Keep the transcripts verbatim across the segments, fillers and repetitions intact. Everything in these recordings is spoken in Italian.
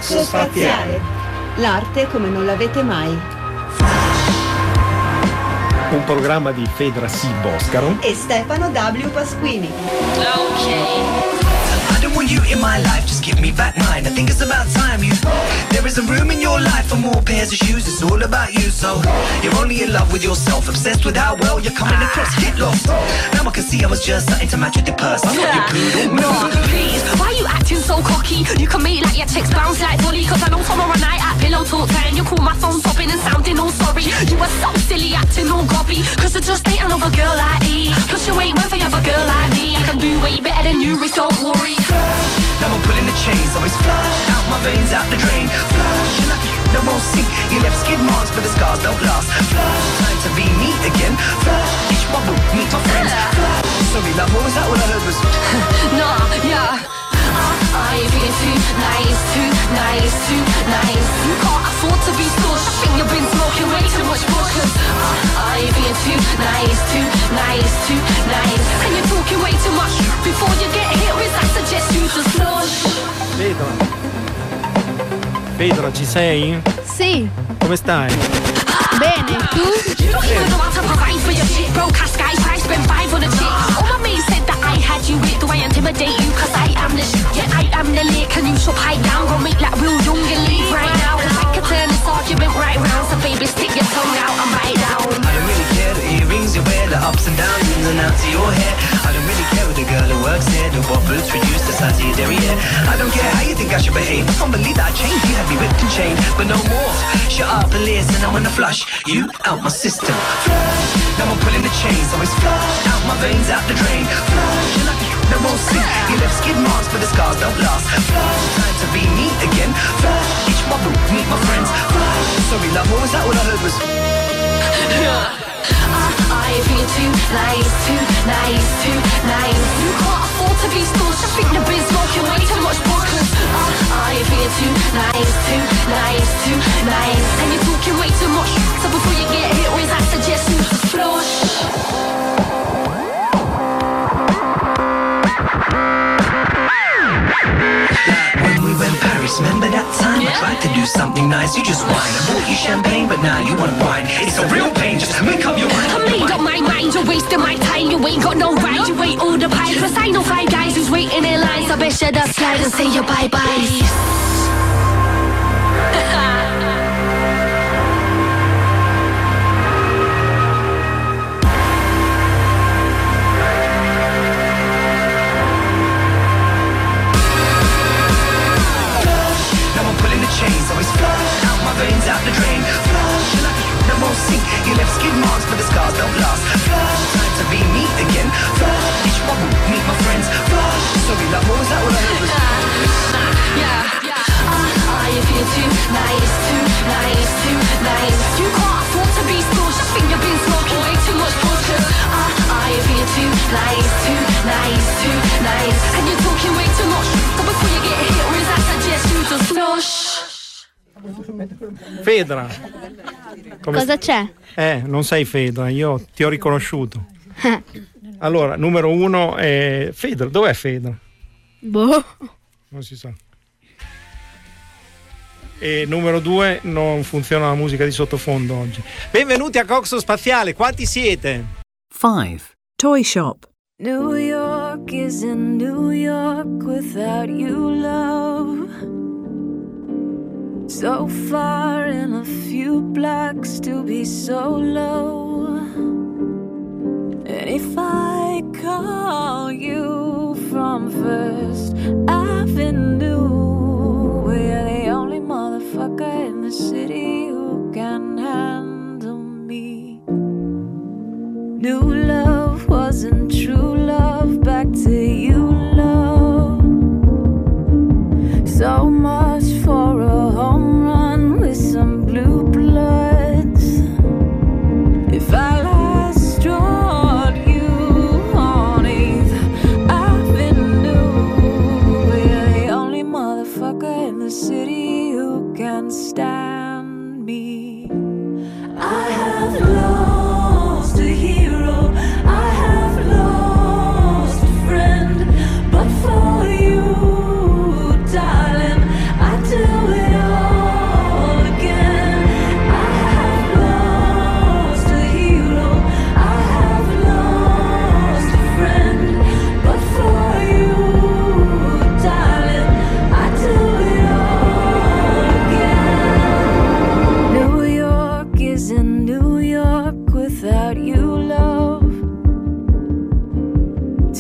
Coxo Spaziale. L'arte come non l'avete mai. Un programma di Fedra C. Boscaro e Stefano W. Pasquini. Ok. You in my life, just give me back mine. I think it's about time you. There isn't room in your life for more pairs of shoes. It's all about you, so you're only in love with yourself, obsessed with how well you're coming across. Get lost. Now I can see I was just something to match with your purse. I'm not your poodle. No, please. Why you acting so cocky? You can make like your chicks bounce like Dolly. Cause I know tomorrow night at pillow talk time you call my phone sobbing and sounding all sorry. You were so silly acting all gobby. Cause I just ain't another girl like me. Plus you ain't one for other girl like me. I can do way better than you, Rich, don't worry. Now I'm pulling the chains, always flush out my veins, out the drain. Flush, you're lucky, no won't sink. You left skid marks, but the scars don't last. Flush, time to be me again. Flush, each bubble, meet my friends. Flush, sorry love, what was that? All I heard was nah, yeah. I ain't being too nice, too nice, too nice. You can't afford to be stush. I think you've been smoking way too much bush. Cause I ain't being too nice, too nice, too nice. And you're talking way too much. Before you get hit with, I suggest you to slush. Fedra. Fedra, ci sei? Sì. Come stai? Bene, tu? You don't even know how to provide for your shit. Broke ass guys, I spent five on a chick. All my mates said that I had you with. Do I intimidate you? Cause I am the shit. Yeah, I am the lick. And you should pipe down. Go make like real young and leave right now. Cause I could turn this argument right round. So baby, stick your tongue out and bite down. I don't really care the earrings you wear, the ups and downs, ins and outs of your hair. I don't really care with the girl who works here, the what boots reduce the size of your derriere. I don't care how you think I should behave. I can't believe that I changed. You had me whipped and chained, but no more. Shut up and listen, I wanna flush you out my system. Flush, now I'm pulling the chains, always flush out my veins, out the drain. Flush, you're lucky, no won't sink. You left skid marks, but the scars don't last. Flush, time to be me again. Flush, each bubble, meet my friends. Flush, sorry love, what was that? All I heard was I feel too nice, too nice, too nice. You can't afford to be stush. I think you've been smoking way too much bush. I feel too nice, too nice, too nice. And you're talking way too much. So before you get hit with, I suggest you to flush. when we went Paris, remember that time? I tried to do something nice, you just whine. I bought you champagne, but now you want wine. It's a real pain, just make up your mind. I made up my mind, you're wasting my time. You ain't got no right, you ain't all the pie. Cause I know five guys who's waiting in line. So best you just slide and say your bye-byes. Chains always flush out my veins, out the drain. Flush, you're lucky, no more sink. You left skid marks, but the scars don't last. Flush, time to be me again. Flush, each bubble, meet my friends. Flush, sorry love, what was that? What I heard was yeah, yeah. Uh, I feel too nice, too nice, too nice. You can't afford to be stush. I think you've been smoking way too much bush. Uh, I feel too nice, too nice, too nice. And you're talking way too much. So before you get hit with, I suggest you to flush. Fedra. Come Cosa st- c'è? Eh, non sei Fedra, io ti ho riconosciuto. Allora, numero uno è Fedra. Dov'è Fedra? Boh. Non si sa. E numero due, non funziona la musica di sottofondo oggi. Benvenuti a Coxo Spaziale, quanti siete? five. Toy Shop. New York isn't New York without you, love. So far in a few blocks to be so low. And if I call you from First Avenue, we're the only motherfucker in the city who can handle me. New love wasn't true love, back to you, love. So much for a home run with some blue bloods. If I last drawed you on eighth Avenue, we're the only motherfucker in the city who can stand me. I have lost a hero, I have lost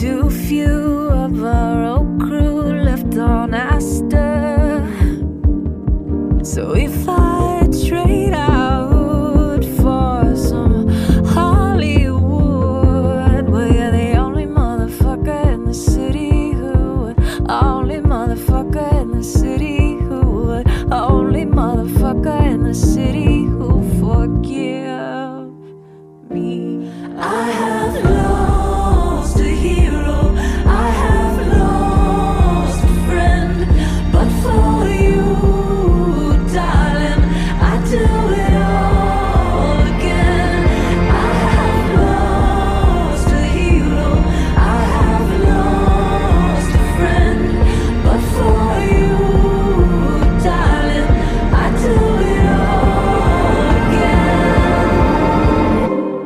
too few of our old crew left on Astor. So if I trade out for some Hollywood, well, you're the only motherfucker in the city who would, only motherfucker in the city who would, only motherfucker in the city who forgive me. I have lost a hero, I have lost a friend, but for you, darling, I do it all again. I have lost a hero, I have lost a friend, but for you, darling, I do it all again.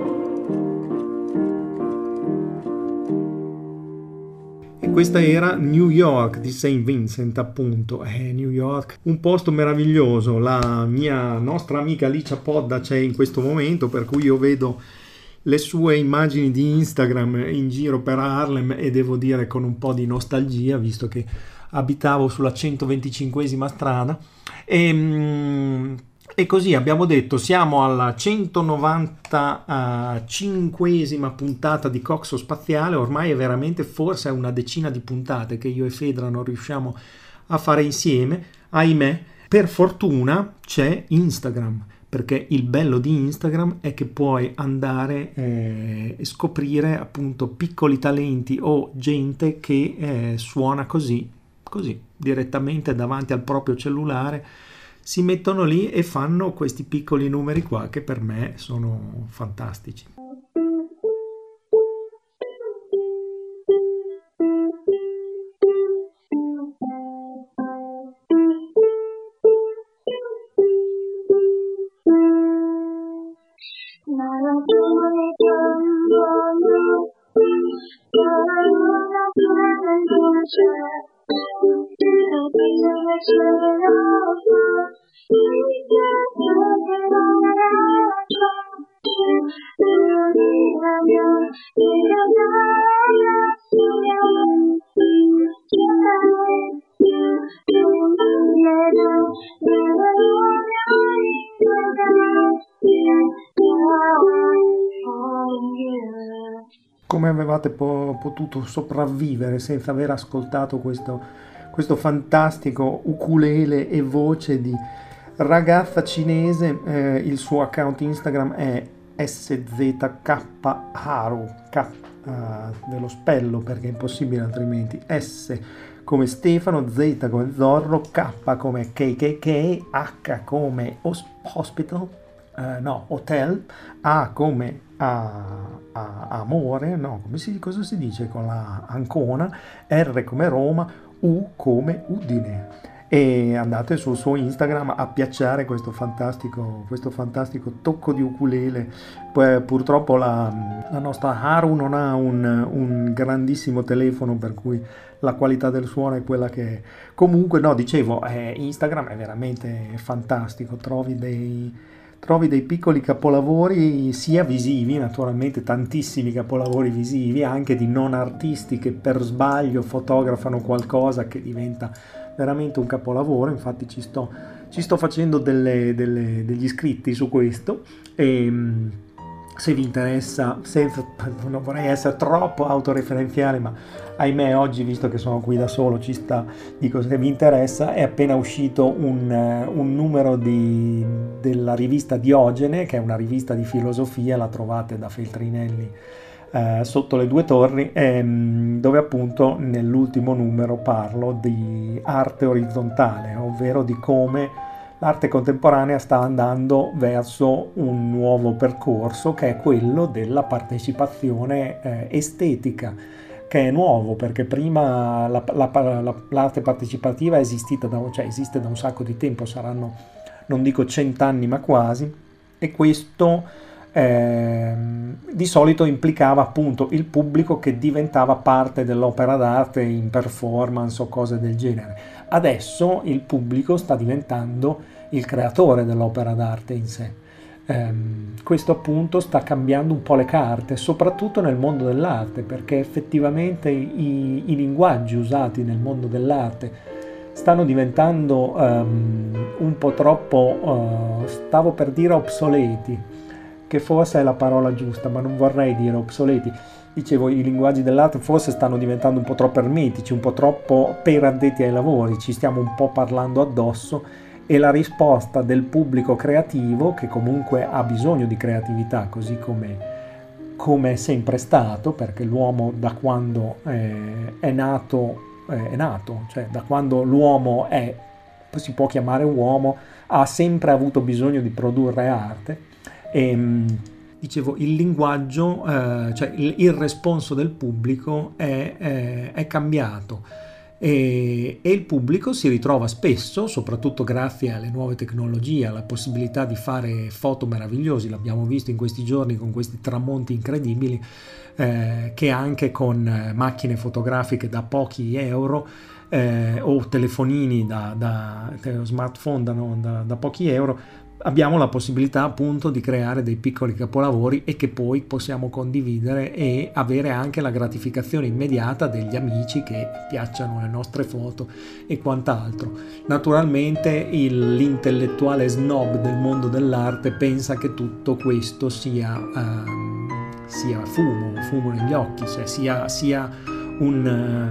E questa era New York di Saint Vincent, appunto. Eh, New York, un posto meraviglioso. La mia nostra amica Alicia Podda c'è in questo momento, per cui io vedo le sue immagini di Instagram in giro per Harlem e devo dire con un po' di nostalgia, visto che abitavo sulla centoventicinquesima strada. E, e così abbiamo detto, siamo alla centonovantacinquesima puntata di Coxo Spaziale. Ormai è veramente forse una decina di puntate che io e Fedra non riusciamo a fare insieme, ahimè. Per fortuna c'è Instagram, perché il bello di Instagram è che puoi andare eh, e scoprire appunto piccoli talenti o gente che eh, suona così, così, direttamente davanti al proprio cellulare. Si mettono lì e fanno questi piccoli numeri qua che per me sono fantastici. Come avevate po- potuto sopravvivere senza aver ascoltato questo, questo fantastico ukulele e voce di ragazza cinese? Eh, il suo account Instagram è S Z K Haru, K uh, ve lo spello perché è impossibile altrimenti, S come Stefano, Z come Zorro, K come K K K, H come os- Hospital, uh, no, Hotel, A come a, a, amore, no, come si, cosa si dice con la Ancona, R come Roma, U come Udine. E andate sul suo Instagram a piacciare questo fantastico, questo fantastico tocco di ukulele. Poi, purtroppo la, la nostra Haru non ha un, un grandissimo telefono, per cui la qualità del suono è quella che è. Comunque no, dicevo, eh, Instagram è veramente fantastico, trovi dei, trovi dei piccoli capolavori sia visivi, naturalmente tantissimi capolavori visivi, anche di non artisti che per sbaglio fotografano qualcosa che diventa veramente un capolavoro. Infatti ci sto, ci sto facendo delle, delle, degli iscritti su questo, e se vi interessa, senza, non vorrei essere troppo autoreferenziale, ma ahimè oggi, visto che sono qui da solo, ci sta, dico, se vi interessa, è appena uscito un, un numero di, della rivista Diogene, che è una rivista di filosofia, la trovate da Feltrinelli eh, sotto le due torri, ehm, dove appunto nell'ultimo numero parlo di arte orizzontale, ovvero di come l'arte contemporanea sta andando verso un nuovo percorso, che è quello della partecipazione eh, estetica, che è nuovo perché prima la, la, la, l'arte partecipativa è esistita da, cioè esiste da un sacco di tempo, saranno non dico cent'anni ma quasi, e questo eh, di solito implicava appunto il pubblico che diventava parte dell'opera d'arte in performance o cose del genere. Adesso il pubblico sta diventando il creatore dell'opera d'arte in sé. ehm, questo appunto sta cambiando un po' le carte, soprattutto nel mondo dell'arte, perché effettivamente i, i linguaggi usati nel mondo dell'arte stanno diventando um, un po' troppo, uh, stavo per dire obsoleti, che forse è la parola giusta, ma non vorrei dire obsoleti. Dicevo, i linguaggi dell'arte forse stanno diventando un po' troppo ermetici, un po' troppo per addetti ai lavori, ci stiamo un po' parlando addosso, e la risposta del pubblico creativo, che comunque ha bisogno di creatività, così come, come è sempre stato, perché l'uomo da quando eh, è nato è nato, cioè da quando l'uomo è, si può chiamare uomo, ha sempre avuto bisogno di produrre arte. E dicevo, il linguaggio, eh, cioè il, il responso del pubblico è, è, è cambiato, e, e il pubblico si ritrova spesso, soprattutto grazie alle nuove tecnologie, alla possibilità di fare foto meravigliosi, l'abbiamo visto in questi giorni con questi tramonti incredibili, Eh, che anche con eh, macchine fotografiche da pochi euro eh, o telefonini da, da smartphone da, da, da pochi euro abbiamo la possibilità appunto di creare dei piccoli capolavori, e che poi possiamo condividere e avere anche la gratificazione immediata degli amici che piacciono le nostre foto e quant'altro. Naturalmente il, l'intellettuale snob del mondo dell'arte pensa che tutto questo sia eh, sia fumo, fumo negli occhi, cioè sia, sia un,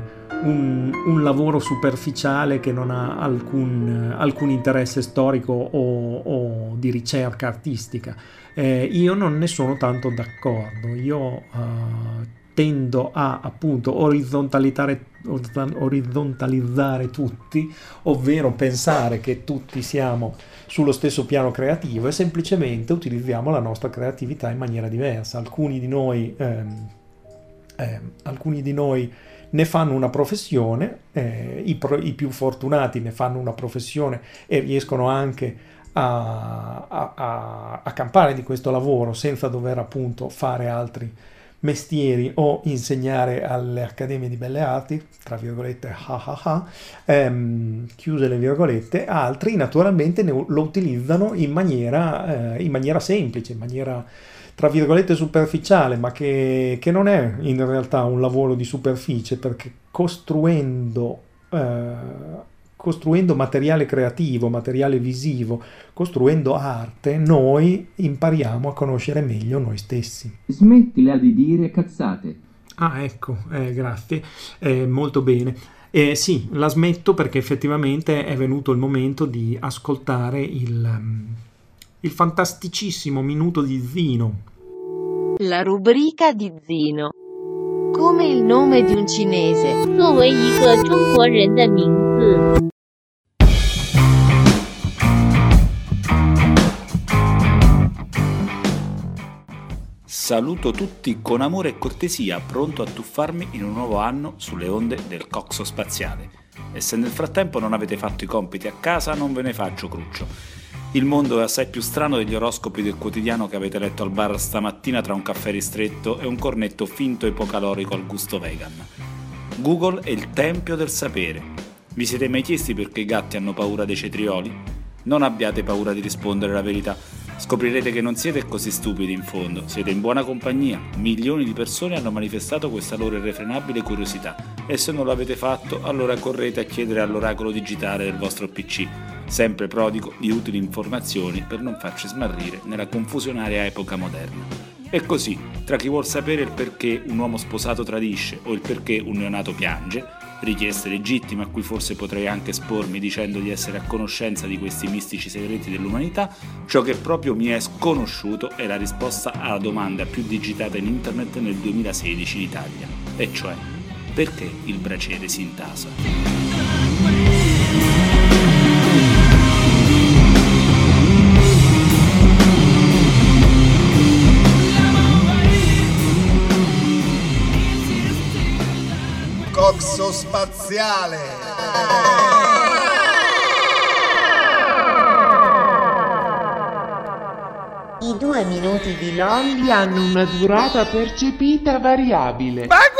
un, un lavoro superficiale che non ha alcun, alcun interesse storico o, o di ricerca artistica. Eh, io non ne sono tanto d'accordo, io uh, tendo a appunto orizzontalizzare, orizzontalizzare tutti, ovvero pensare che tutti siamo sullo stesso piano creativo e semplicemente utilizziamo la nostra creatività in maniera diversa. Alcuni di noi, ehm, eh, alcuni di noi ne fanno una professione, eh, i, pro, i più fortunati ne fanno una professione e riescono anche a, a, a, a campare di questo lavoro senza dover appunto fare altri mestieri o insegnare alle accademie di belle arti, tra virgolette, ha ha ha, ehm, chiuse le virgolette. Altri naturalmente ne, lo utilizzano in maniera, eh, in maniera semplice, in maniera tra virgolette superficiale, ma che, che non è in realtà un lavoro di superficie, perché costruendo eh, costruendo materiale creativo, materiale visivo, costruendo arte, noi impariamo a conoscere meglio noi stessi. Smettila di dire cazzate. Ah, ecco, eh, grazie, eh, molto bene. Eh, sì, la smetto perché effettivamente è venuto il momento di ascoltare il, um, il fantasticissimo minuto di Zino. La rubrica di Zino. Come il nome di un cinese. 作为一个中国人的名字。 Saluto tutti con amore e cortesia, pronto a tuffarmi in un nuovo anno sulle onde del Coxo Spaziale. E se nel frattempo non avete fatto i compiti a casa, non ve ne faccio cruccio. Il mondo è assai più strano degli oroscopi del quotidiano che avete letto al bar stamattina tra un caffè ristretto e un cornetto finto ipocalorico al gusto vegan. Google è il tempio del sapere. Vi siete mai chiesti perché i gatti hanno paura dei cetrioli? Non abbiate paura di rispondere la verità. Scoprirete che non siete così stupidi in fondo, siete in buona compagnia. Milioni di persone hanno manifestato questa loro irrefrenabile curiosità e se non l'avete fatto, allora correte a chiedere all'oracolo digitale del vostro P C, sempre prodigo di utili informazioni per non farci smarrire nella confusionaria epoca moderna. E così, tra chi vuol sapere il perché un uomo sposato tradisce o il perché un neonato piange, richieste legittime a cui forse potrei anche espormi dicendo di essere a conoscenza di questi mistici segreti dell'umanità, ciò che proprio mi è sconosciuto è la risposta alla domanda più digitata in internet nel duemilasedici in Italia, e cioè, perché il braciere si intasa? Coxo Spaziale. I due minuti di Lolli hanno una durata percepita variabile. Ma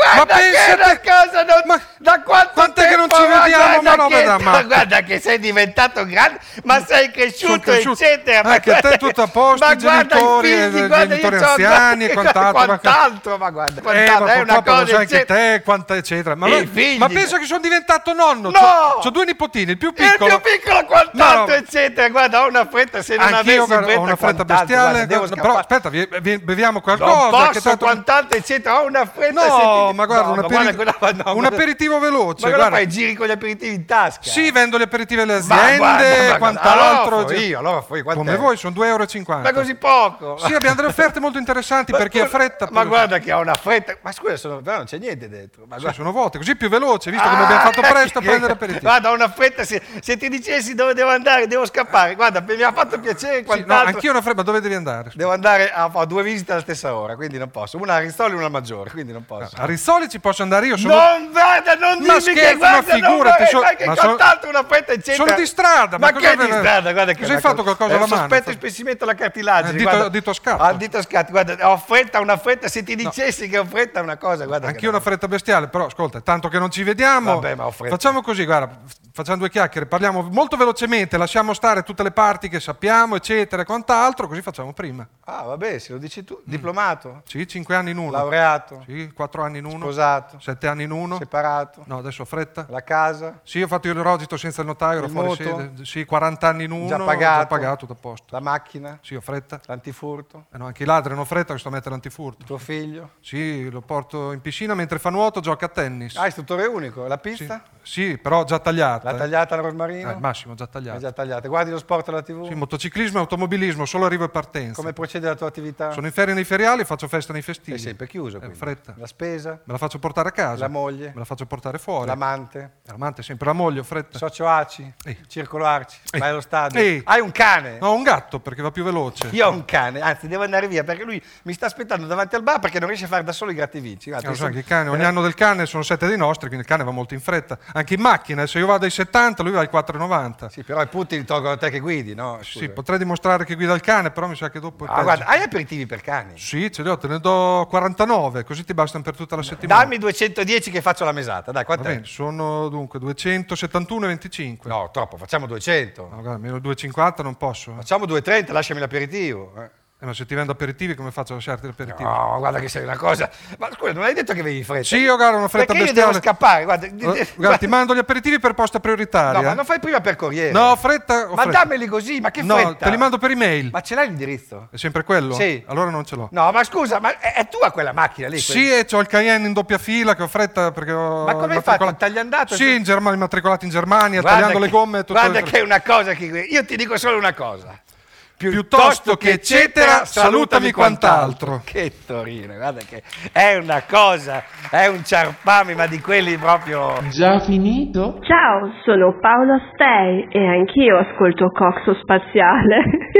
guarda ma che pensa è una te- cosa non... ma da quanto quant'è tempo che non ci va? vediamo? Guarda Ma no, che- veda, ma- guarda che sei diventato grande, ma sei cresciuto, Sono cresciuto. eccetera. Ma Anche a te guarda tutto che- a posto, ma i guarda genitori, i figli, i guarda, genitori io c'ho- anziani e quant'altro, ma- quant'altro, ma guarda, Eh, quant'altro, ma è una purtroppo lo cosa sai anche eccetera. te, quanta eccetera. Ma, I ma- figli- ma pensa che sono diventato nonno. No! C'ho, c'ho due nipotini, il più piccolo. Il più piccolo quant'altro, No, no. eccetera. Guarda, ho una fretta, se non Anch'io avessi guarda, ho una fretta quant'altro, bestiale. guarda, devo però scappare. aspetta, vi- vi- beviamo qualcosa. Non che posso, tanto- quant'altro, eccetera. Ho una fretta. No, senti- ma guarda, no, un, ma aperi- guarda, guarda, no, un guarda. aperitivo veloce. Ma cosa guarda. fai? Giri con gli aperitivi in tasca? Sì, vendo gli aperitivi alle Ma aziende, guarda, ma- quant'altro. allora fui io, allora fui, quant'è? Come voi, sono due euro e cinquanta. Ma così poco? Sì, abbiamo delle offerte molto interessanti Ma per chi ha tu- fretta. Ma per- guarda che ho una fretta. Ma scusa, sono, però non c'è niente dentro. Ma Sì, guarda. sono vuote, così più veloce, visto come abbiamo fatto presto a che- prendere aperitivi. Guarda, ho una fretta, se, se ti dicessi dove devo andare, devo scappare. Guarda, mi ha fatto piacere Sì, no, quant'altro. anch'io ho una fretta, ma dove devi andare? Devo andare a fare due visite alla stessa ora, quindi non posso. Una a Rizzoli e una a Maggiore, quindi non posso. A Rizzoli ci posso andare io, sono... Non guarda, non Ma dimmi scherzo, che guarda, ma figurati, non vorrei, so- sai che ma sono- quant'altro una fretta eccetera. sono di strada, ma ma cosa che di ve- strada? Guarda che cosa è hai una fatto qualcosa è alla un mano? sospetto espessimento alla cartilagine. Eh, dito- guarda. dito scatto. Ah, dito scatto, guarda, ho fretta, una fretta, se ti dicessi che ho fretta è una cosa, guarda. Anch'io ho una fretta bestiale, però ascolta, tanto che non ci vediamo, Vabbè, ma ho fretta. facciamo così, guarda, f- facciamo due chiacchiere, parliamo molto velocemente, lasciamo stare tutte le parti che sappiamo, eccetera, e quant'altro, così facciamo prima. Ah, vabbè, se lo dici tu. Diplomato? Sì, cinque anni in uno. Laureato? Sì, quattro anni in uno. Sposato? Sette anni in uno. Separato? No, adesso ho fretta. La casa? Sì, ho fatto il rogito senza il notaio, ero Il fuori mutuo? sede. Sì, quaranta anni in uno. Già pagato? Già pagato, tutto a posto. La macchina? Sì, ho fretta. L'antifurto? Eh no, anche i ladri hanno fretta che sto a mettere l'antifurto. Tuo figlio? Sì, lo porto in piscina mentre fa nuoto, gioca a tennis. Ah, istruttore unico. La pista? Sì, però già tagliata. L'ha tagliata la Rosmarino? Eh, al massimo, già tagliata. È già tagliata. Guardi lo sport alla tivù? Sì, motociclismo e automobilismo, solo arrivo e partenza. Come procede la tua attività? Sono in ferie nei feriali e faccio festa nei festivi. Sei sempre chiuso, Eh, quindi. fretta. La spesa? Me la faccio portare a casa. La moglie? Me la faccio portare fuori. L'amante? L'amante sempre, la moglie, ho fretta. Socio Aci? Ehi. Circolo Arci? Ehi. Vai allo stadio? Ehi. Hai un cane? No, ho un gatto perché va più veloce. Io ho un cane, anzi devo andare via perché lui mi sta aspettando davanti al bar perché non riesce a fare da solo i grattevinci. Guarda, Eh, lo io sai sono- che i cani, ogni anno del cane sono sette dei nostri, quindi il cane va molto in fretta. Anche in macchina, se io vado ai settanta, lui va ai quattro e novanta. Sì, però i punti li tolgono a te che guidi, no? Scusa. Sì, potrei dimostrare che guida il cane, però mi sa che dopo... è Ah, peggio. guarda, hai aperitivi per cani? Sì, ce li ho, te ne do quarantanove, così ti bastano per tutta la settimana. Dammi duecentodieci che faccio la mesata, dai, Va quant'è? bene, sono dunque duecentosettantuno e venticinque. No, troppo, facciamo duecento. No, guarda, meno due e cinquanta non posso. Eh. Facciamo duecentotrenta, lasciami l'aperitivo. eh. Eh, ma se ti vendo aperitivi, come faccio a lasciarti l'aperitivo? No, guarda che sei una cosa. Ma scusa, non hai detto che avevi fretta? Sì, io guarda, una fretta Perché io bestiale. devo scappare, guarda. Eh, guarda, ti mando gli aperitivi per posta prioritaria. No, ma non fai prima per corriere. No, ho fretta. ho Ma fretta. dammeli così, ma che No, fretta? te li mando per email. Ma ce l'hai l'indirizzo? È sempre quello? Sì. Allora non ce l'ho. No, ma scusa, ma è, è tua quella macchina lì? Sì, e c'ho il Cayenne in doppia fila che ho fretta perché ho... Ma come hai matricola- fatto? Tagliandato? Sì, in Germania, matricolato in Germania, Guarda tagliando che- le gomme e tutto. Guarda il- che è una cosa che... Io ti dico solo una cosa. Piuttosto che eccetera, salutami quant'altro. Che Torino, guarda che è una cosa, è un ciarpame, ma di quelli proprio... Già finito? Ciao, sono Paola Stei e anch'io ascolto Coxo Spaziale.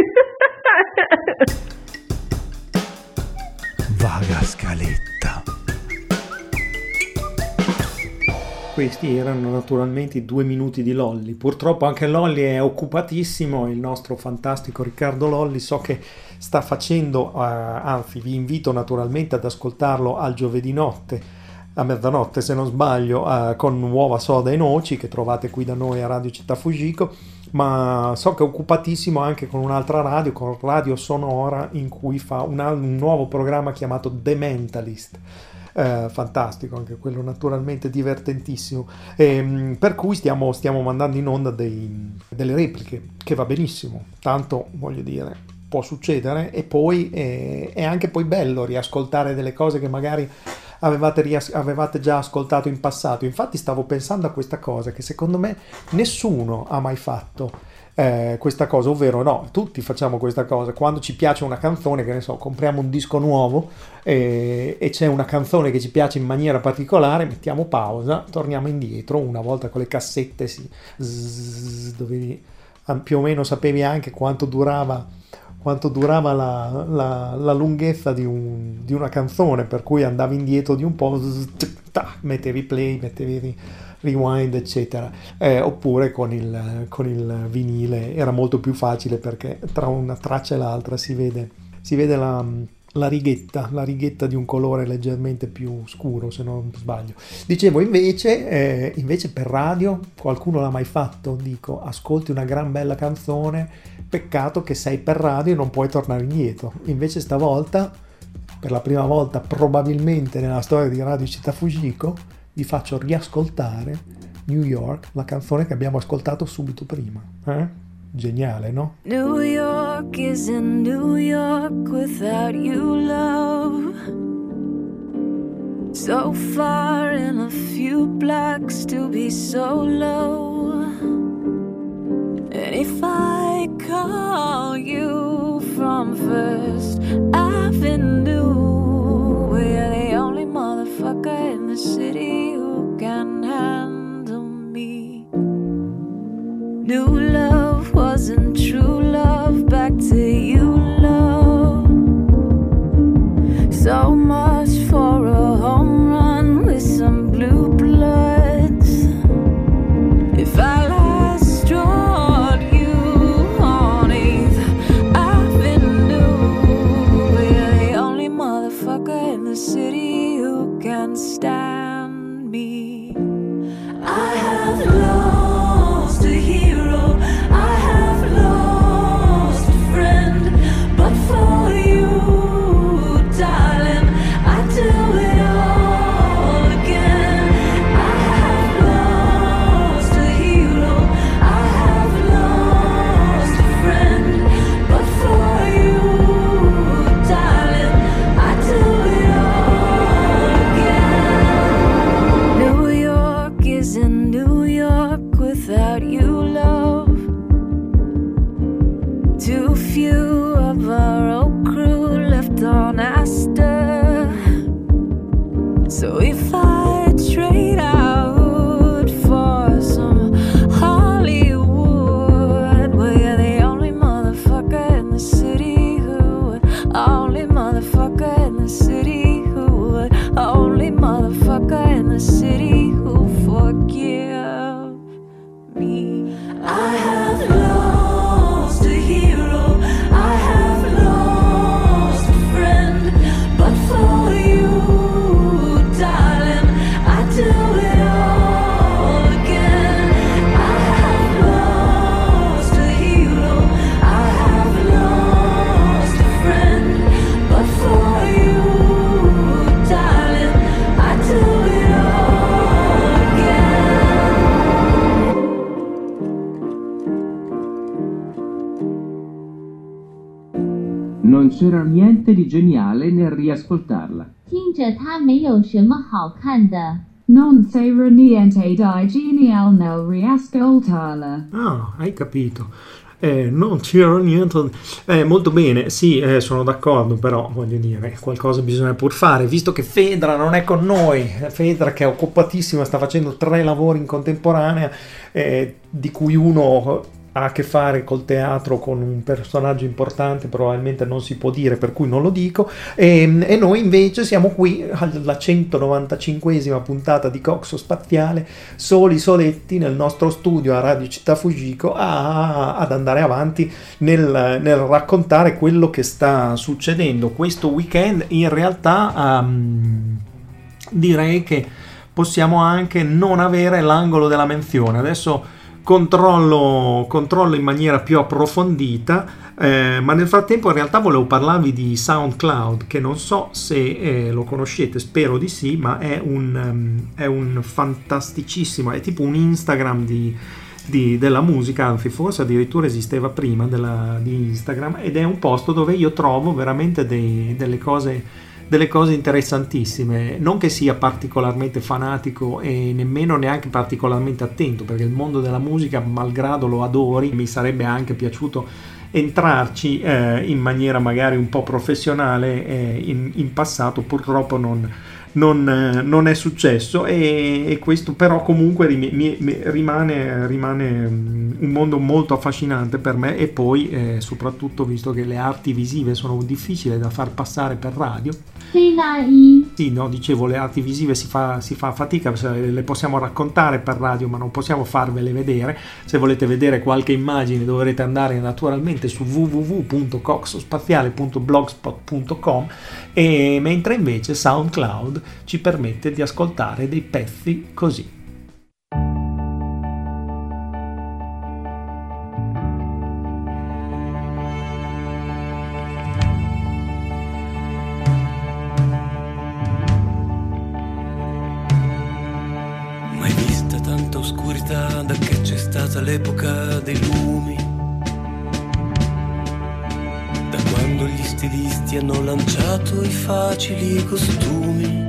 Vaga scaletta. Questi erano naturalmente i due minuti di Lolli. Purtroppo anche Lolli è occupatissimo, il nostro fantastico Riccardo Lolli so che sta facendo, uh, anzi vi invito naturalmente ad ascoltarlo al giovedì notte, a mezzanotte se non sbaglio, uh, con Uova, Soda e Noci che trovate qui da noi a Radio Città Fugico, ma so che è occupatissimo anche con un'altra radio, con Radio Sonora, in cui fa un, un nuovo programma chiamato The Mentalist. Eh, fantastico anche quello, naturalmente divertentissimo, e, per cui stiamo, stiamo mandando in onda dei, delle repliche, che va benissimo, tanto voglio dire può succedere, e poi eh, è anche poi bello riascoltare delle cose che magari avevate, rias- avevate già ascoltato in passato. Infatti stavo pensando a questa cosa che secondo me nessuno ha mai fatto. Eh, questa cosa, ovvero no, tutti facciamo questa cosa quando ci piace una canzone, che ne so, compriamo un disco nuovo eh, e c'è una canzone che ci piace in maniera particolare, mettiamo pausa, torniamo indietro, una volta con le cassette si zzz, dovevi, più o meno sapevi anche quanto durava quanto durava la, la, la lunghezza di, un, di una canzone, per cui andavi indietro di un po', zzz, tac, mettevi play, mettevi rewind eccetera, eh, oppure con il, con il vinile era molto più facile perché tra una traccia e l'altra si vede, si vede la, la righetta, la righetta di un colore leggermente più scuro, se non sbaglio. Dicevo invece, eh, invece per radio, qualcuno l'ha mai fatto? Dico, ascolti una gran bella canzone, peccato che sei per radio e non puoi tornare indietro. Invece stavolta, per la prima volta probabilmente nella storia di Radio Città Fujiko, vi faccio riascoltare New York, la canzone che abbiamo ascoltato subito prima. Eh? Geniale, no? New York isn't New York without you, love. So far in a few blocks to be so low. And if I call you from First Avenue, we're the only motherfucker in the city who can handle me. New love wasn't true love, back to you, love. So much for a home run with some blue bloods. If I last drawed you on eighth Avenue, we're the only motherfucker in the city who can stand me. I have lost a hero, I have lost a friend, but for you, darling, I do it all again. I have lost a hero, I have lost a friend, but for you, darling, I do it all again. New York isn't New York without you, love. Too few of our old crew left on Astor. So if I trade out for some Hollywood, well, you're the only motherfucker in the city who would, only motherfucker in the city who would, only motherfucker in the city who forgive me. I have lost a hero, I have lost a friend, but for you, darling, I do it all again. I have lost a hero, I have lost a friend, but for you, darling, I do it all again. Non c'era niente di geniale nel riascoltarla. 听着它没有什么好看的。 Non c'era niente di geniale nel riascoltarla. Ah, hai capito. Eh, non c'era niente. Eh, molto bene, sì, eh, sono d'accordo, però voglio dire, qualcosa bisogna pur fare, visto che Fedra non è con noi. Fedra, che è occupatissima, sta facendo tre lavori in contemporanea, eh, di cui uno ha a che fare col teatro con un personaggio importante, probabilmente non si può dire, per cui non lo dico, e, e noi invece siamo qui alla centonovantacinquesima puntata di Coxo Spaziale, soli soletti nel nostro studio a Radio Città Fujiko a, ad andare avanti nel, nel raccontare quello che sta succedendo questo weekend. In realtà um, direi che possiamo anche non avere l'angolo della menzione. Adesso Controllo, controllo in maniera più approfondita, eh, ma nel frattempo in realtà volevo parlarvi di SoundCloud, che non so se eh, lo conoscete, spero di sì, ma è un, um, è un fantasticissimo, è tipo un Instagram di, di, della musica, anzi forse addirittura esisteva prima della, di Instagram, ed è un posto dove io trovo veramente dei, delle cose delle cose interessantissime. Non che sia particolarmente fanatico e nemmeno neanche particolarmente attento, perché il mondo della musica, malgrado lo adori, mi sarebbe anche piaciuto entrarci eh, in maniera magari un po' professionale eh, in, in passato, purtroppo non, non, eh, non è successo, e, e questo però comunque rim, mi, mi, rimane, rimane un mondo molto affascinante per me. E poi eh, soprattutto, visto che le arti visive sono difficili da far passare per radio, T nine. Sì, no, dicevo, le arti visive si fa, si fa fatica, le possiamo raccontare per radio, ma non possiamo farvele vedere. Se volete vedere qualche immagine dovrete andare naturalmente su w w w punto coxospaziale punto blogspot punto com, e mentre invece SoundCloud ci permette di ascoltare dei pezzi così. Da che c'è stata l'epoca dei lumi, da quando gli stilisti hanno lanciato i facili costumi,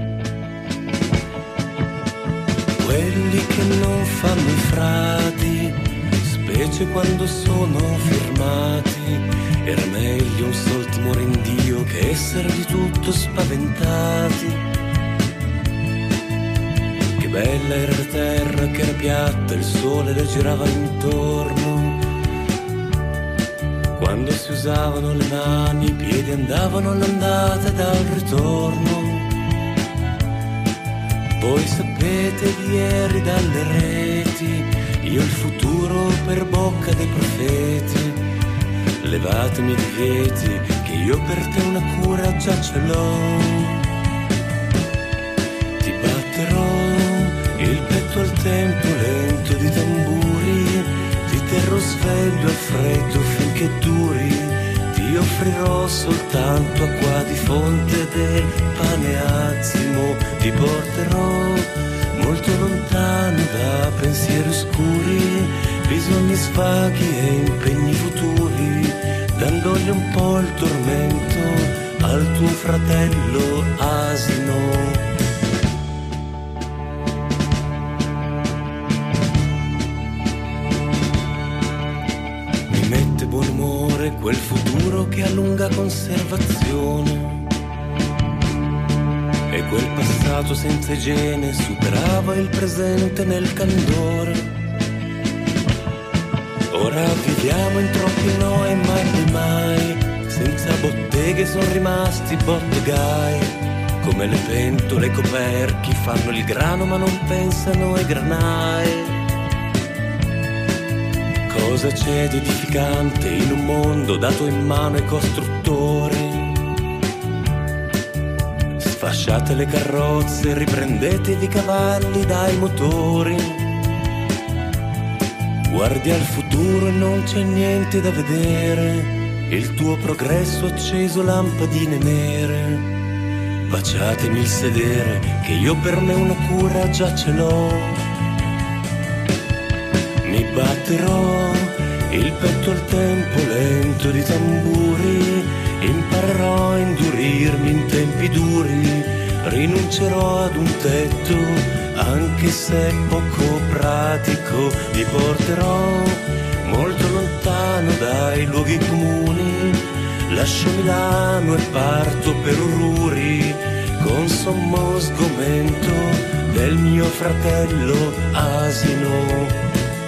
quelli che non fanno i frati, specie quando sono firmati. Era meglio un sol timore in Dio che essere di tutto spaventati. Bella era la terra che era piatta, il sole le girava intorno. Quando si usavano le mani, i piedi andavano all'andata ed al ritorno. Voi sapete di ieri dalle reti, io il futuro per bocca dei profeti. Levatemi i divieti, che io per te una cura già ce l'ho. Ti batterò il petto al tempo lento di tamburi, ti terrò sveglio al freddo finché duri, ti offrirò soltanto acqua di fonte del pane azimo, ti porterò molto lontano da pensieri oscuri, bisogni svaghi e impegni futuri, dandogli un po' il tormento al tuo fratello asino. Buon umore, quel futuro che ha lunga conservazione, e quel passato senza igiene superava il presente nel candore. Ora viviamo in troppi no e mai più mai, senza botteghe son rimasti bottegai, come le pentole, i coperchi fanno il grano ma non pensano ai granai. Cosa c'è di edificante in un mondo dato in mano ai costruttori? Sfasciate le carrozze, riprendetevi i cavalli dai motori. Guardi al futuro e non c'è niente da vedere, il tuo progresso acceso lampadine nere. Baciatemi il sedere, che io per me una cura già ce l'ho. Mi batterò il petto al tempo lento di tamburi, imparerò a indurirmi in tempi duri, rinuncerò ad un tetto anche se poco pratico, ti porterò molto lontano dai luoghi comuni, lascio Milano e parto per Urruri con sommo sgomento del mio fratello asino.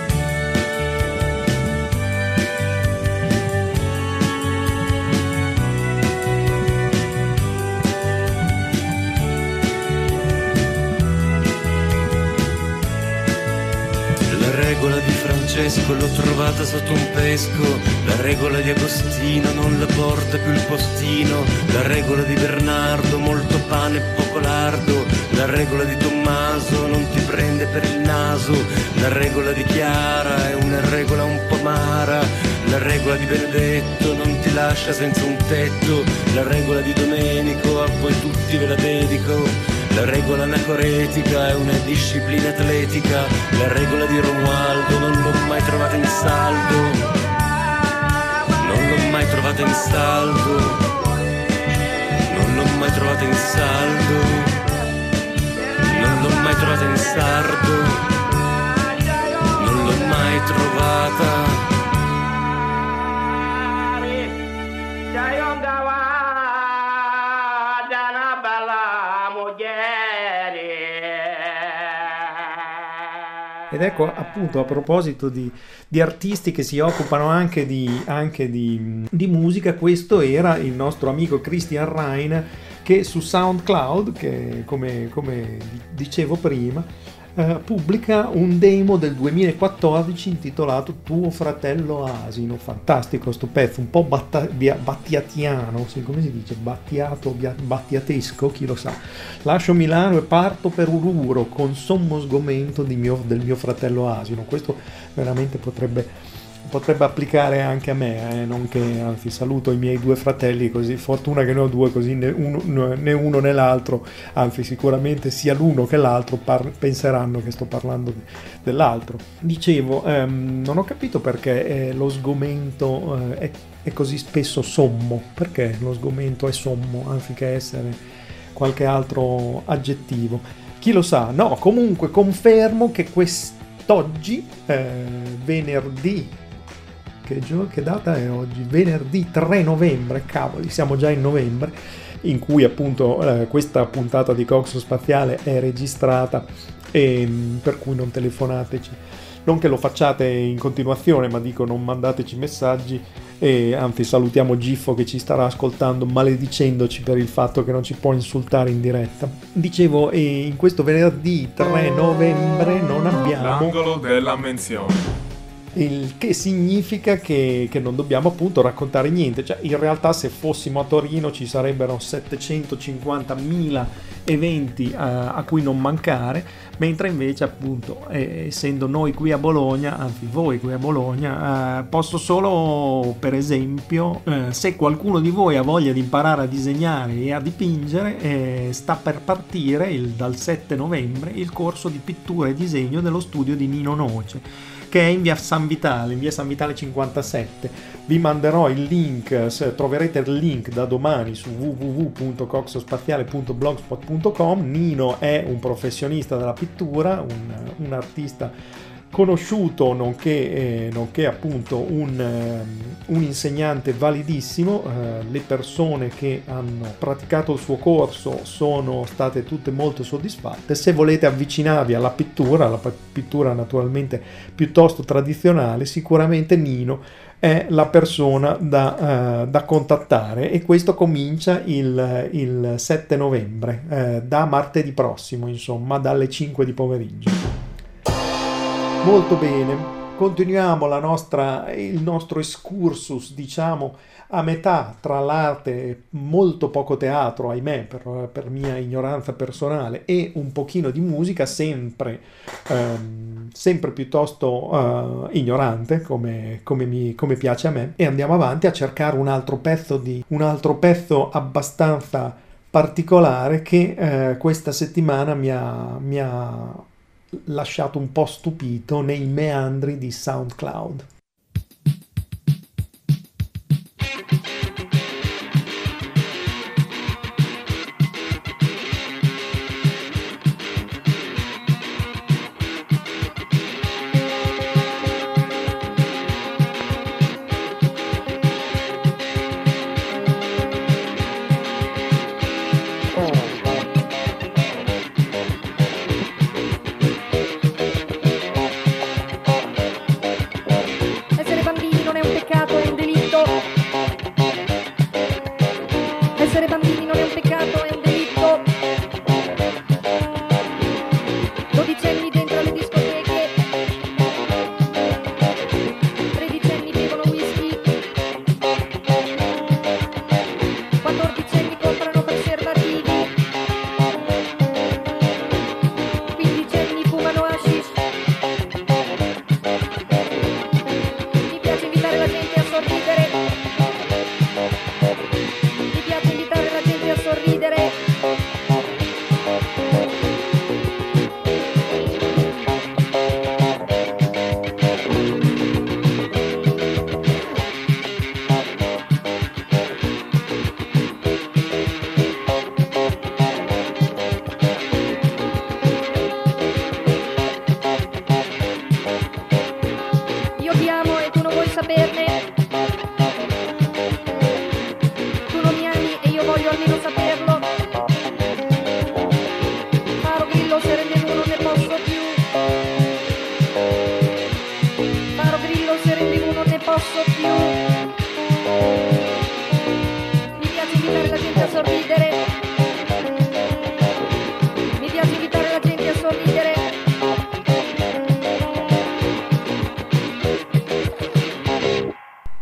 L'ho trovata sotto un pesco, la regola di Agostino non la porta più il postino, la regola di Bernardo molto pane e poco lardo, la regola di Tommaso non ti prende per il naso, la regola di Chiara è una regola un po' amara, la regola di Benedetto non ti lascia senza un tetto, la regola di Domenico a voi tutti ve la dedico. La regola anacoretica è una disciplina atletica, la regola di Romualdo non l'ho mai trovata in saldo, non l'ho mai trovata in saldo, non l'ho mai trovata in saldo, non l'ho mai trovata in sardo, non l'ho mai trovata. Ed ecco, appunto, a proposito di, di artisti che si occupano anche, di, anche di, di musica, questo era il nostro amico Christian Rein, che su SoundCloud, che come, come dicevo prima, eh, pubblica un demo del duemilaquattordici intitolato Tuo fratello asino. Fantastico sto pezzo, un po' batta, battiatiano, sì, come si dice? Battiato, battiatesco, chi lo sa. Lascio Milano e parto per Ururo con sommo sgomento di mio, del mio fratello asino. Questo veramente potrebbe... potrebbe applicare anche a me, eh, non che, anzi saluto i miei due fratelli, così fortuna che ne ho due, così né uno né, uno né l'altro, anzi sicuramente sia l'uno che l'altro par- penseranno che sto parlando de- dell'altro. Dicevo, ehm, non ho capito perché eh, lo sgomento eh, è, è così spesso sommo, perché lo sgomento è sommo anziché essere qualche altro aggettivo, chi lo sa. No, comunque confermo che quest'oggi, eh, venerdì, Che, gio- che data è oggi? Venerdì tre novembre, cavoli, siamo già in novembre, in cui appunto eh, questa puntata di Coxo Spaziale è registrata, e per cui non telefonateci, non che lo facciate in continuazione, ma dico non mandateci messaggi, e anzi salutiamo Giffo che ci starà ascoltando maledicendoci per il fatto che non ci può insultare in diretta. Dicevo, e in questo venerdì tre novembre non abbiamo l'angolo della menzione, il che significa che, che non dobbiamo appunto raccontare niente. Cioè, in realtà se fossimo a Torino ci sarebbero settecentocinquantamila eventi a, a cui non mancare, mentre invece appunto eh, essendo noi qui a Bologna, anzi voi qui a Bologna, eh, posso solo, per esempio, eh, se qualcuno di voi ha voglia di imparare a disegnare e a dipingere, eh, sta per partire il, dal sette novembre il corso di pittura e disegno dello studio di Nino Noce, che è in via San Vitale, in via San Vitale cinquantasette. Vi manderò il link, se troverete il link da domani su w w w punto coxospaziale punto blogspot punto com. Nino è un professionista della pittura, un, un artista conosciuto, nonché, eh, nonché appunto un, eh, un insegnante validissimo. Eh, le persone che hanno praticato il suo corso sono state tutte molto soddisfatte. Se volete avvicinarvi alla pittura, alla pittura naturalmente piuttosto tradizionale, sicuramente Nino è la persona da, uh, da contattare, e questo comincia il, il sette novembre, eh, da martedì prossimo, insomma, dalle cinque di pomeriggio. Molto bene, continuiamo la nostra, il nostro excursus, diciamo, a metà tra l'arte e molto poco teatro, ahimè, per, per mia ignoranza personale, e un pochino di musica, sempre, ehm, sempre piuttosto eh, ignorante, come, come, mi, come piace a me, e andiamo avanti a cercare un altro pezzo, di, un altro pezzo abbastanza particolare che eh, questa settimana mi ha... Mi ha lasciato un po' stupito nei meandri di SoundCloud.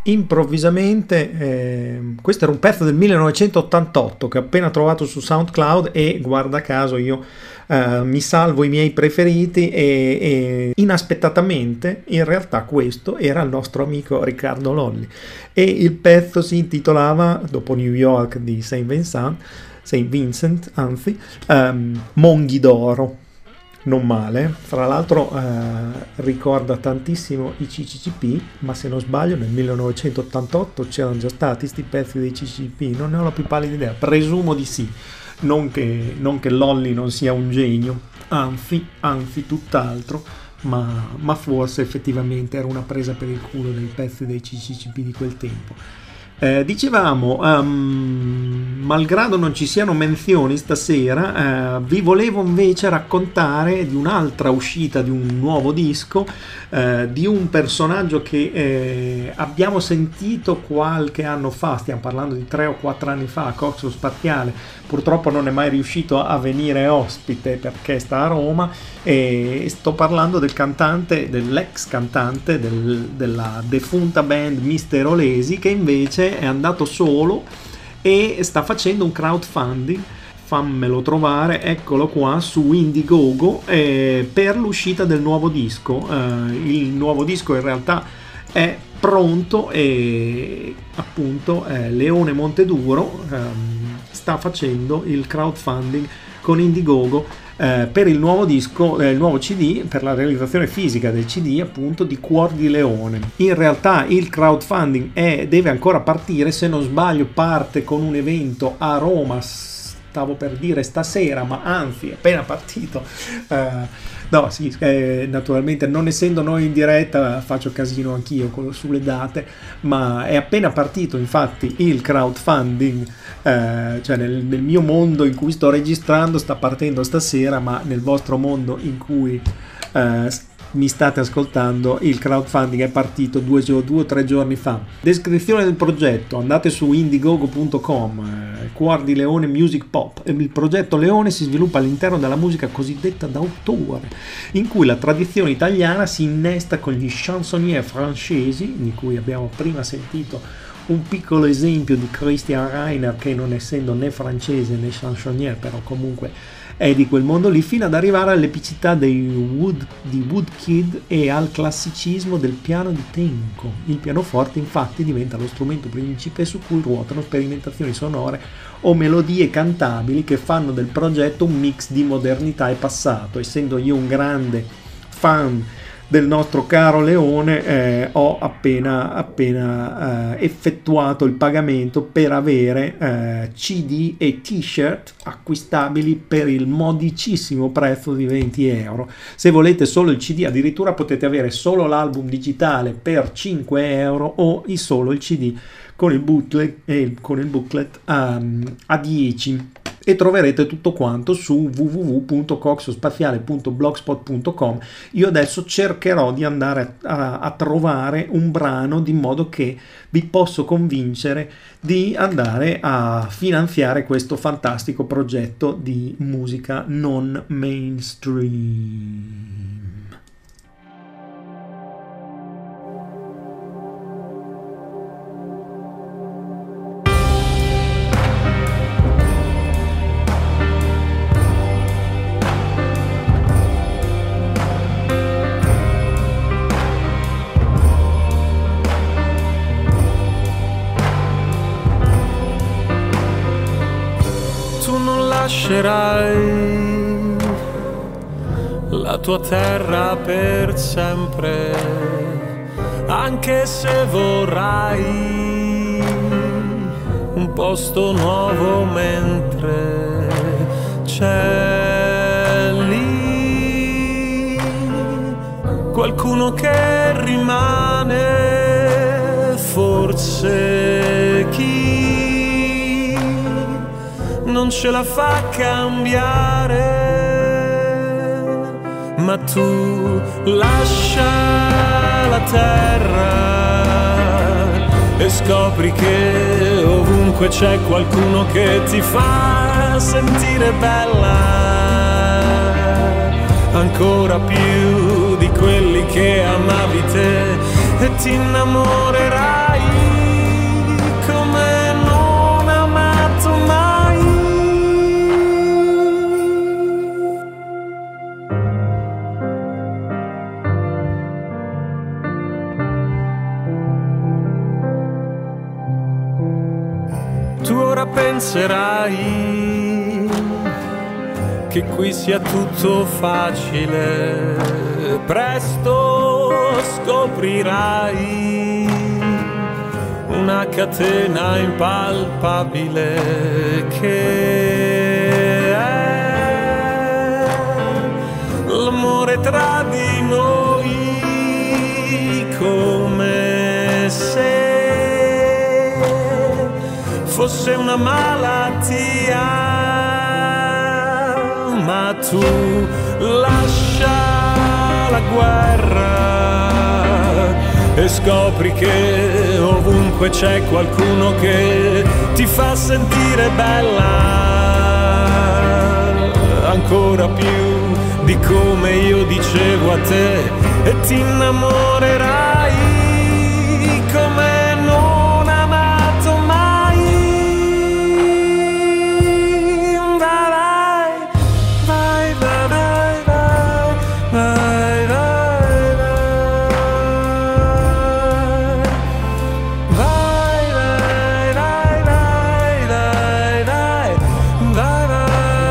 improvvisamente, eh, questo era un pezzo del millenovecentottantotto che ho appena trovato su SoundCloud e guarda caso io eh, mi salvo i miei preferiti e, e inaspettatamente in realtà questo era il nostro amico Riccardo Lolli e il pezzo si intitolava, dopo New York di Saint Vincent, Saint Vincent anzi, um, Monghi d'oro. Non male, fra l'altro eh, ricorda tantissimo i C C C P, ma se non sbaglio nel millenovecentottantotto c'erano già stati sti pezzi dei C C C P, non ne ho la più pallida idea, presumo di sì, non che, non che Lolli non sia un genio, anzi, anzi tutt'altro, ma, ma forse effettivamente era una presa per il culo dei pezzi dei C C C P di quel tempo. Eh, dicevamo, um, malgrado non ci siano menzioni stasera, eh, vi volevo invece raccontare di un'altra uscita di un nuovo disco, eh, di un personaggio che eh, abbiamo sentito qualche anno fa, stiamo parlando di tre o quattro anni fa, a Coxo Spaziale. Purtroppo non è mai riuscito a venire ospite perché sta a Roma, e sto parlando del cantante, dell'ex cantante del, della defunta band Mister Olesi, che invece è andato solo e sta facendo un crowdfunding, fammelo trovare, eccolo qua su Indiegogo, eh, per l'uscita del nuovo disco. Eh, il nuovo disco in realtà è pronto e appunto eh, Leone Monteduro ehm, sta facendo il crowdfunding con Indiegogo eh, per il nuovo disco, eh, il nuovo C D, per la realizzazione fisica del C D appunto di Cuor di Leone. In realtà il crowdfunding è, deve ancora partire, se non sbaglio parte con un evento a Roma, stavo per dire stasera, ma anzi è appena partito. Eh, no, sì, eh, naturalmente non essendo noi in diretta faccio casino anch'io con, sulle date, ma è appena partito infatti il crowdfunding, eh, cioè nel, nel mio mondo in cui sto registrando sta partendo stasera, ma nel vostro mondo in cui eh, mi state ascoltando il crowdfunding è partito due, due o tre giorni fa. Descrizione del progetto: andate su indiegogo punto com, eh, Cuor di Leone Music Pop. Il progetto Leone si sviluppa all'interno della musica cosiddetta d'autore, in cui la tradizione italiana si innesta con gli chansonnier francesi, di cui abbiamo prima sentito un piccolo esempio di Christian Reiner, che non essendo né francese né chansonnier però comunque è di quel mondo lì, fino ad arrivare all'epicità dei Wood, di Woodkid e al classicismo del piano di Tenco. Il pianoforte infatti diventa lo strumento principe su cui ruotano sperimentazioni sonore o melodie cantabili che fanno del progetto un mix di modernità e passato. Essendo io un grande fan del nostro caro Leone, eh, ho appena, appena eh, effettuato il pagamento per avere eh, C D e t-shirt acquistabili per il modicissimo prezzo di venti euro. Se volete solo il C D addirittura potete avere solo l'album digitale per cinque euro o il solo il C D con il booklet, eh, con il booklet um, a dieci. E troverete tutto quanto su w w w punto coxospaziale punto blogspot punto com. Io adesso cercherò di andare a, a trovare un brano di modo che vi posso convincere di andare a finanziare questo fantastico progetto di musica non mainstream. Lascerai la tua terra per sempre, anche se vorrai un posto nuovo, mentre c'è lì qualcuno che rimane, forse chi non ce la fa cambiare, ma tu lascia la terra e scopri che ovunque c'è qualcuno che ti fa sentire bella, ancora più di quelli che amavi te, e ti innamorerai penserai che qui sia tutto facile, presto scoprirai una catena impalpabile che è l'amore tra di noi, come se fosse una malattia, ma tu lascia la guerra e scopri che ovunque c'è qualcuno che ti fa sentire bella, ancora più di come io dicevo a te, e ti innamorerai come non amato mai. Vai, vai, vai, vai, vai, vai, vai, vai, vai, vai, vai, vai, vai.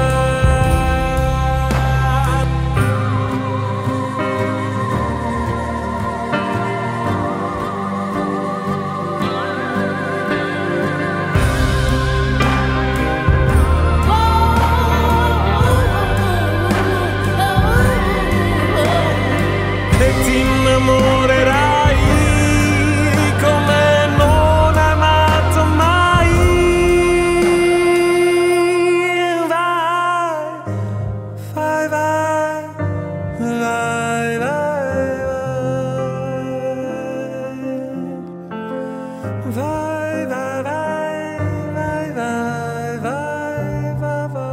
E ti innamorerai come non amato mai. Vai, vai, vai, vai, vai, vai, vai, vai, vai, vai, vai, vai, vai.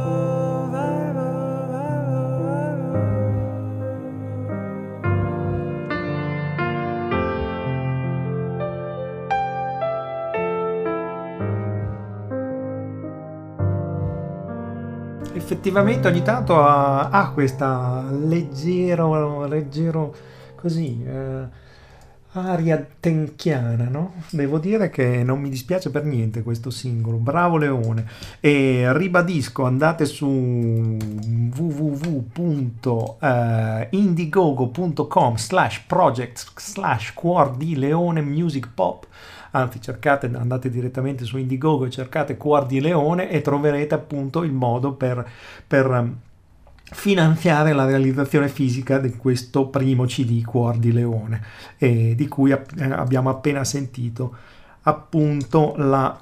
Effettivamente ogni tanto ha, ha questa leggero, leggero così, eh, aria tenchiana, no? Devo dire che non mi dispiace per niente questo singolo, bravo Leone. E ribadisco, andate su w w w punto indiegogo punto com slash project slash cuor di Leone music pop. Anzi, cercate, andate direttamente su Indiegogo e cercate Cuor di Leone e troverete appunto il modo per, per finanziare la realizzazione fisica di questo primo C D Cuor di Leone, eh, di cui app- abbiamo appena sentito appunto la,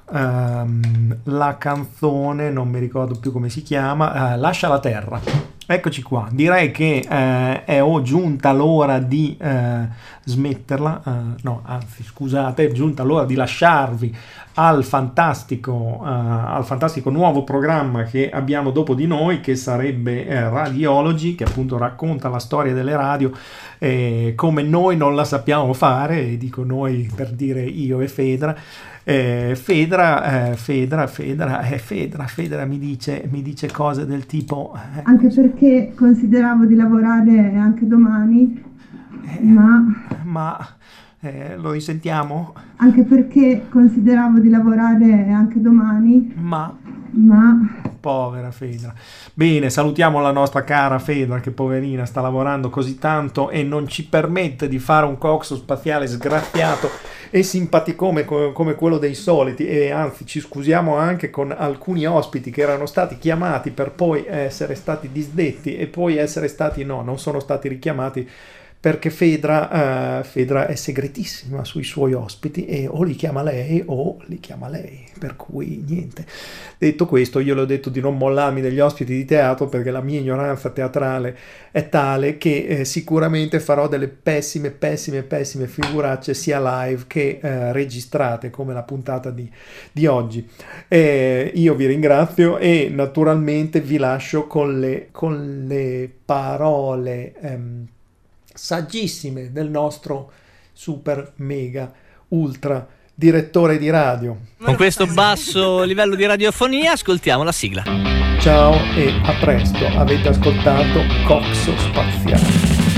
um, la canzone, non mi ricordo più come si chiama, uh, Lascia la terra. Eccoci qua, direi che eh, è oh, giunta l'ora di eh, smetterla, eh, no, anzi scusate, è giunta l'ora di lasciarvi al fantastico, eh, al fantastico nuovo programma che abbiamo dopo di noi, che sarebbe eh, Radiology, che appunto racconta la storia delle radio eh, come noi non la sappiamo fare, e dico noi per dire io e Fedra. Eh, Fedra, eh, Fedra, Fedra, eh, Fedra, Fedra mi dice, mi dice cose del tipo... Eh, anche perché consideravo di lavorare anche domani, eh, ma... Ma eh, lo risentiamo? Anche perché consideravo di lavorare anche domani, ma... Ma... Povera Fedra. Bene, salutiamo la nostra cara Fedra, che poverina sta lavorando così tanto e non ci permette di fare un coxo spaziale sgraziato e simpaticome come quello dei soliti, e anzi ci scusiamo anche con alcuni ospiti che erano stati chiamati per poi essere stati disdetti e poi essere stati no, non sono stati richiamati, perché Fedra, uh, Fedra è segretissima sui suoi ospiti e o li chiama lei o li chiama lei, per cui niente. Detto questo, io le ho detto di non mollarmi degli ospiti di teatro, perché la mia ignoranza teatrale è tale che eh, sicuramente farò delle pessime, pessime, pessime figuracce sia live che eh, registrate, come la puntata di, di oggi. Eh, io vi ringrazio e naturalmente vi lascio con le, con le parole ehm, saggissime del nostro super mega ultra direttore di radio. Con questo basso livello di radiofonia ascoltiamo la sigla. Ciao e a presto, avete ascoltato Coxo Spaziale.